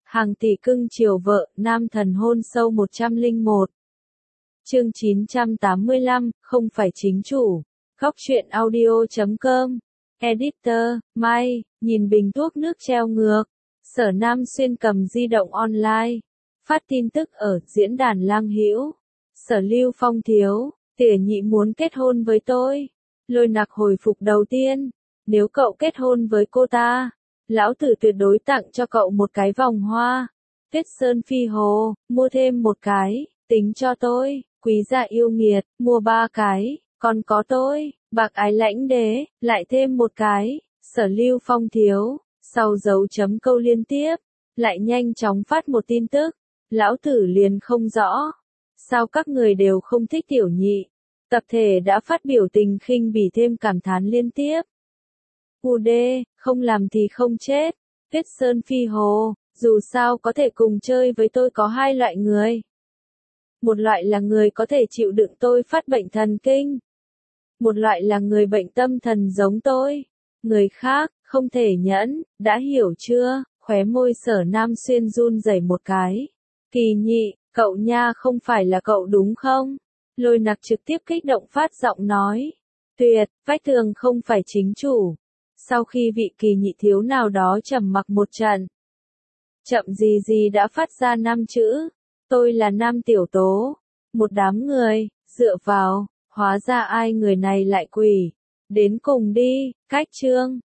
Hàng tỷ cưng chiều vợ, nam thần hôn sâu 101. Chương 985, không phải chính chủ. Góc truyện audio.com. Editor, Mai, nhìn bình thuốc nước treo ngược. Sở Nam Xuyên cầm di động online. Phát tin tức ở diễn đàn Lang Hữu. Sở Lưu Phong thiếu, tỉa nhị muốn kết hôn với tôi. Lôi Nặc hồi phục đầu tiên. Nếu cậu kết hôn với cô ta, lão tử tuyệt đối tặng cho cậu một cái vòng hoa. Tuyết Sơn Phi Hồ, mua thêm một cái, tính cho tôi. Quý gia yêu nghiệt, mua 3 cái, còn có tôi. Bạc ái lãnh đế, lại thêm một cái. Sở Lưu Phong thiếu, sau dấu chấm câu liên tiếp, lại nhanh chóng phát một tin tức. Lão tử liền không rõ, sao các người đều không thích tiểu nhị. Tập thể đã phát biểu tình khinh bỉ thêm cảm thán liên tiếp. UD, không làm thì không chết. Tuyết Sơn Phi Hồ, dù sao có thể cùng chơi với tôi có hai loại người. Một loại là người có thể chịu đựng tôi phát bệnh thần kinh. Một loại là người bệnh tâm thần giống tôi. Người khác, không thể nhẫn, đã hiểu chưa? Khóe môi Sở Nam Xuyên run rẩy một cái. Kỳ nhị, cậu nha không phải là cậu đúng không? Lôi Nặc trực tiếp kích động phát giọng nói. Tuyệt, vách tường không phải chính chủ. Sau khi vị kỳ nhị thiếu nào đó trầm mặc một trận, chậm gì gì đã phát ra 5 chữ. Tôi là Nam Tiểu Tố. Một đám người, dựa vào, hóa ra ai người này lại quỷ. Đến cùng đi, cách chương.